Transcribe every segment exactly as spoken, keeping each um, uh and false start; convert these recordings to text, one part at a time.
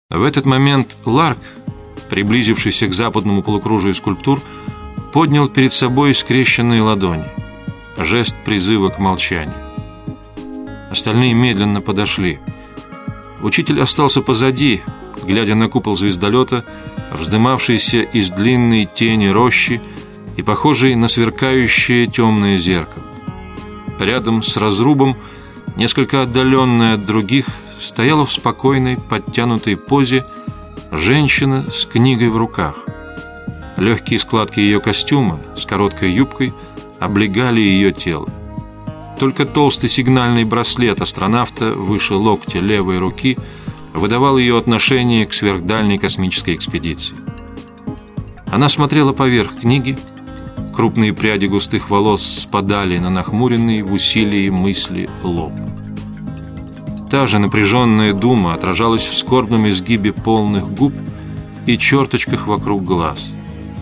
В этот момент Ларк, приблизившийся к западному полукружию скульптур, поднял перед собой скрещенные ладони. Жест призыва к молчанию. Остальные медленно подошли. Учитель остался позади, глядя на купол звездолета, вздымавшийся из длинной тени рощи и похожий на сверкающее темное зеркало. Рядом с разрубом, несколько отдаленная от других, стояла в спокойной, подтянутой позе женщина с книгой в руках. Легкие складки ее костюма с короткой юбкой облегали ее тело. Только толстый сигнальный браслет астронавта выше локтя левой руки выдавал ее отношение к сверхдальней космической экспедиции. Она смотрела поверх книги, крупные пряди густых волос спадали на нахмуренный в усилии мысли лоб. Та же напряженная дума отражалась в скорбном изгибе полных губ и черточках вокруг глаз.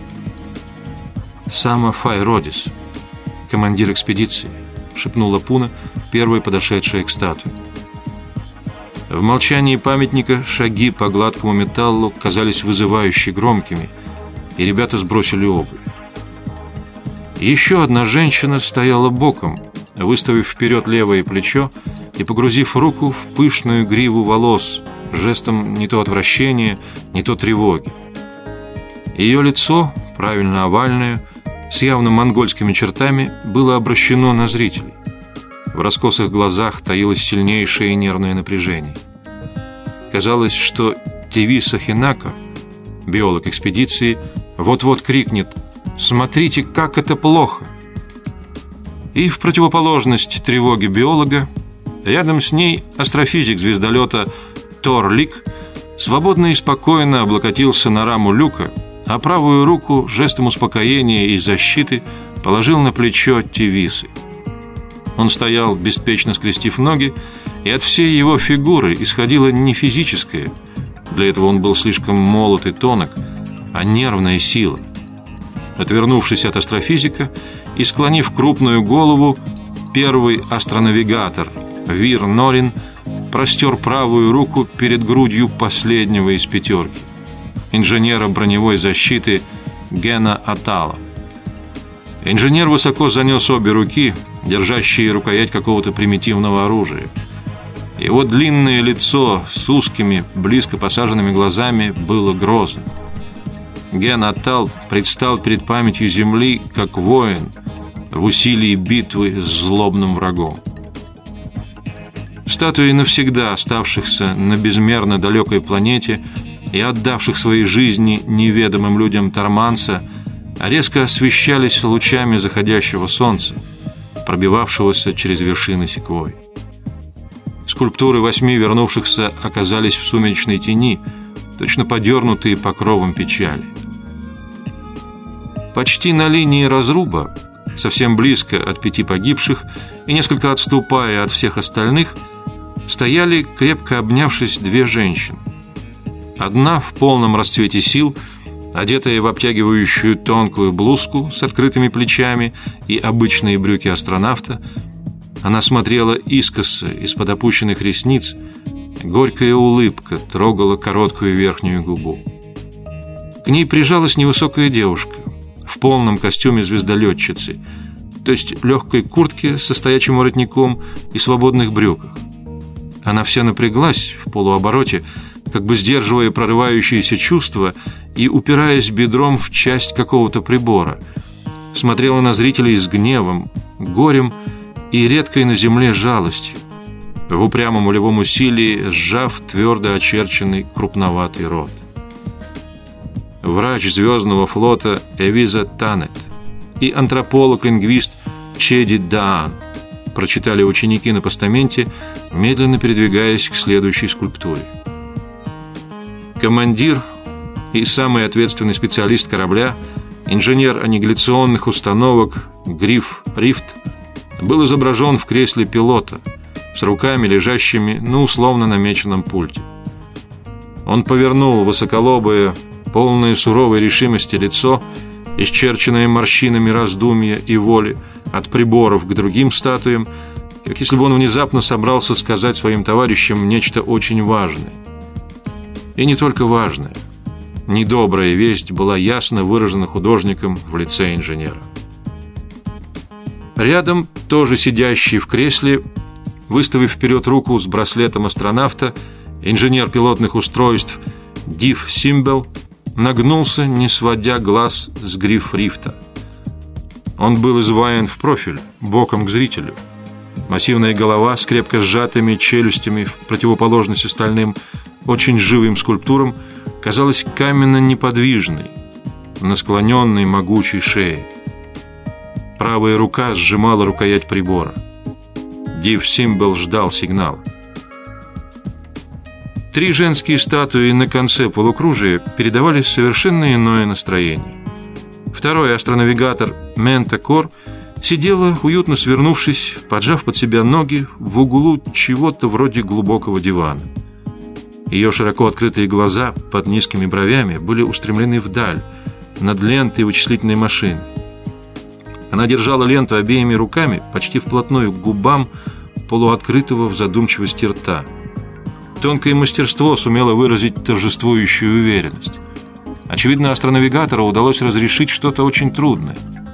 «Сама Фай Родис, командир экспедиции», — шепнула Пуна, первой подошедшая к статуе. В молчании памятника шаги по гладкому металлу казались вызывающе громкими, и ребята сбросили обувь. Еще одна женщина стояла боком, выставив вперед левое плечо и погрузив руку в пышную гриву волос, жестом не то отвращения, не то тревоги. Ее лицо, правильно овальное, с явно монгольскими чертами, было обращено на зрителей. В раскосых глазах таилось сильнейшее нервное напряжение. Казалось, что Тевиса Хинако, биолог экспедиции, вот-вот крикнет: «Смотрите, как это плохо!» И в противоположность тревоге биолога, рядом с ней астрофизик звездолета Тор Лик свободно и спокойно облокотился на раму люка, а правую руку жестом успокоения и защиты положил на плечо Тевисы. Он стоял, беспечно скрестив ноги, и от всей его фигуры исходило не физическое, для этого он был слишком молод и тонок, а нервная сила. Отвернувшись от астрофизика и склонив крупную голову, первый астронавигатор Вир Норин простер правую руку перед грудью последнего из пятерки, инженера броневой защиты Гена Атала. Инженер высоко занес обе руки, держащие рукоять какого-то примитивного оружия. Его длинное лицо с узкими, близко посаженными глазами было грозным. Ген Атал предстал перед памятью Земли как воин в усилии битвы с злобным врагом. Статуи навсегда оставшихся на безмерно далекой планете и отдавших свои жизни неведомым людям Торманса резко освещались лучами заходящего солнца, пробивавшегося через вершины секвой. Скульптуры восьми вернувшихся оказались в сумеречной тени, точно подернутые покровом печали. Почти на линии разруба, совсем близко от пяти погибших и несколько отступая от всех остальных, стояли, крепко обнявшись, две женщины. Одна в полном расцвете сил, одетая в обтягивающую тонкую блузку с открытыми плечами и обычные брюки астронавта, она смотрела искоса из-под опущенных ресниц, горькая улыбка трогала короткую верхнюю губу. К ней прижалась невысокая девушка в полном костюме звездолетчицы, то есть легкой куртке со стоячим воротником и свободных брюках. Она вся напряглась в полуобороте, как бы сдерживая прорывающиеся чувства и упираясь бедром в часть какого-то прибора, смотрела на зрителей с гневом, горем и редкой на земле жалостью, в упрямом волевом усилии сжав твердо очерченный крупноватый рот. Врач звездного флота Эвиза Танет и антрополог-лингвист Чеди Даан, прочитали ученики на постаменте, медленно передвигаясь к следующей скульптуре. Командир и самый ответственный специалист корабля, инженер аннигиляционных установок Гриф Рифт, был изображен в кресле пилота с руками, лежащими на условно намеченном пульте. Он повернул высоколобое, полное суровой решимости лицо, исчерченное морщинами раздумья и воли, от приборов к другим статуям, как если бы он внезапно собрался сказать своим товарищам нечто очень важное. И не только важная. Недобрая весть была ясно выражена художником в лице инженера. Рядом, тоже сидящий в кресле, выставив вперед руку с браслетом астронавта, инженер пилотных устройств Див Симбел нагнулся, не сводя глаз с гриф-рифта. Он был изваян в профиль, боком к зрителю. Массивная голова с крепко сжатыми челюстями в противоположность остальным очень живым скульптурам казалась каменно неподвижной на склоненной могучей шее. Правая рука сжимала рукоять прибора. Див Симбел ждал сигнала. Три женские статуи на конце полукружия передавали совершенно иное настроение. Второй астронавигатор Менте Кор сидела, уютно свернувшись, поджав под себя ноги в углу чего-то вроде глубокого дивана. Ее широко открытые глаза под низкими бровями были устремлены вдаль, над лентой вычислительной машины. Она держала ленту обеими руками почти вплотную к губам полуоткрытого в задумчивости рта. Тонкое мастерство сумело выразить торжествующую уверенность. Очевидно, астронавигатору удалось разрешить что-то очень трудное.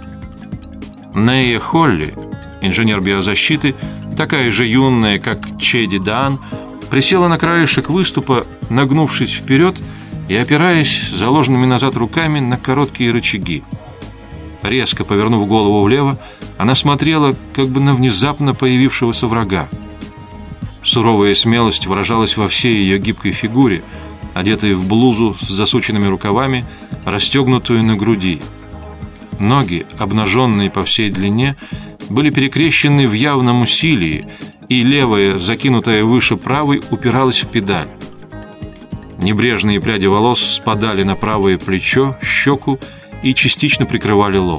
Нея Холли, инженер биозащиты, такая же юная, как Чеди Даан, присела на краешек выступа, нагнувшись вперед и опираясь заложенными назад руками на короткие рычаги. Резко повернув голову влево, она смотрела как бы на внезапно появившегося врага. Суровая смелость выражалась во всей ее гибкой фигуре, одетой в блузу с засученными рукавами, расстегнутую на груди. Ноги, обнаженные по всей длине, были перекрещены в явном усилии, и левая, закинутая выше правой, упиралась в педаль. Небрежные пряди волос спадали на правое плечо, щеку и частично прикрывали лоб.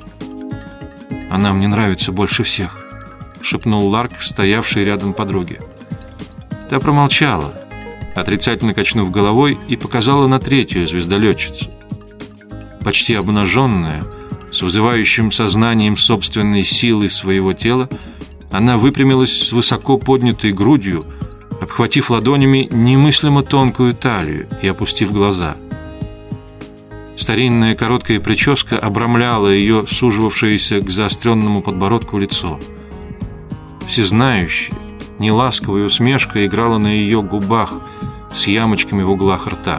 «Она мне нравится больше всех», — шепнул Ларк, стоявший рядом подруге. Та промолчала, отрицательно качнув головой, и показала на третью звездолетчицу. Почти обнаженная, с вызывающим сознанием собственной силы своего тела, она выпрямилась с высоко поднятой грудью, обхватив ладонями немыслимо тонкую талию и опустив глаза. Старинная короткая прическа обрамляла ее суживавшееся к заостренному подбородку лицо. Всезнающая, неласковая усмешка играла на ее губах с ямочками в углах рта.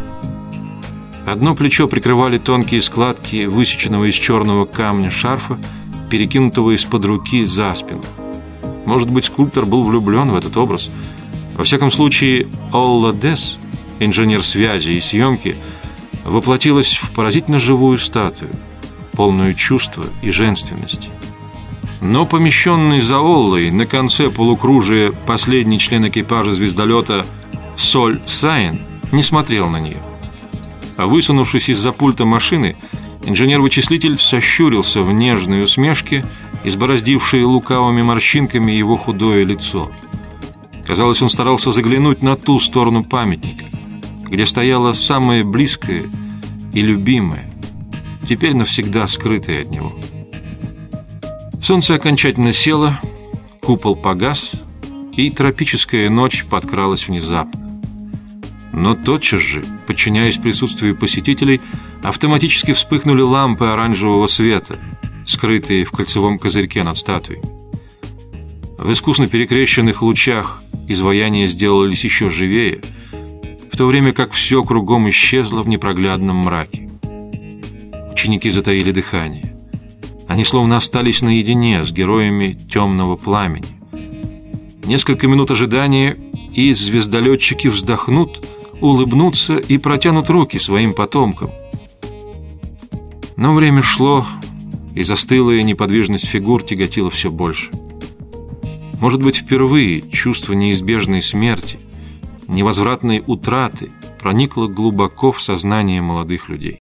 Одно плечо прикрывали тонкие складки высеченного из черного камня шарфа, перекинутого из-под руки за спину. Может быть, скульптор был влюблен в этот образ. Во всяком случае, Олла Дес, инженер связи и съемки, воплотилась в поразительно живую статую, полную чувства и женственности. Но помещенный за Оллой на конце полукружия последний член экипажа звездолета Соль Сайн не смотрел на нее. А высунувшись из-за пульта машины, инженер-вычислитель сощурился в нежной усмешке, избороздившей лукавыми морщинками его худое лицо. Казалось, он старался заглянуть на ту сторону памятника, где стояло самое близкое и любимое, теперь навсегда скрытое от него. Солнце окончательно село, купол погас, и тропическая ночь подкралась внезапно. Но тотчас же, подчиняясь присутствию посетителей, автоматически вспыхнули лампы оранжевого света, скрытые в кольцевом козырьке над статуей. В искусно перекрещенных лучах изваяния сделались еще живее, в то время как все кругом исчезло в непроглядном мраке. Ученики затаили дыхание. Они словно остались наедине с героями темного пламени. Несколько минут ожидания, и звездолетчики вздохнут, улыбнутся и протянут руки своим потомкам. Но время шло, и застылая неподвижность фигур тяготила все больше. Может быть, впервые чувство неизбежной смерти, невозвратной утраты проникло глубоко в сознание молодых людей.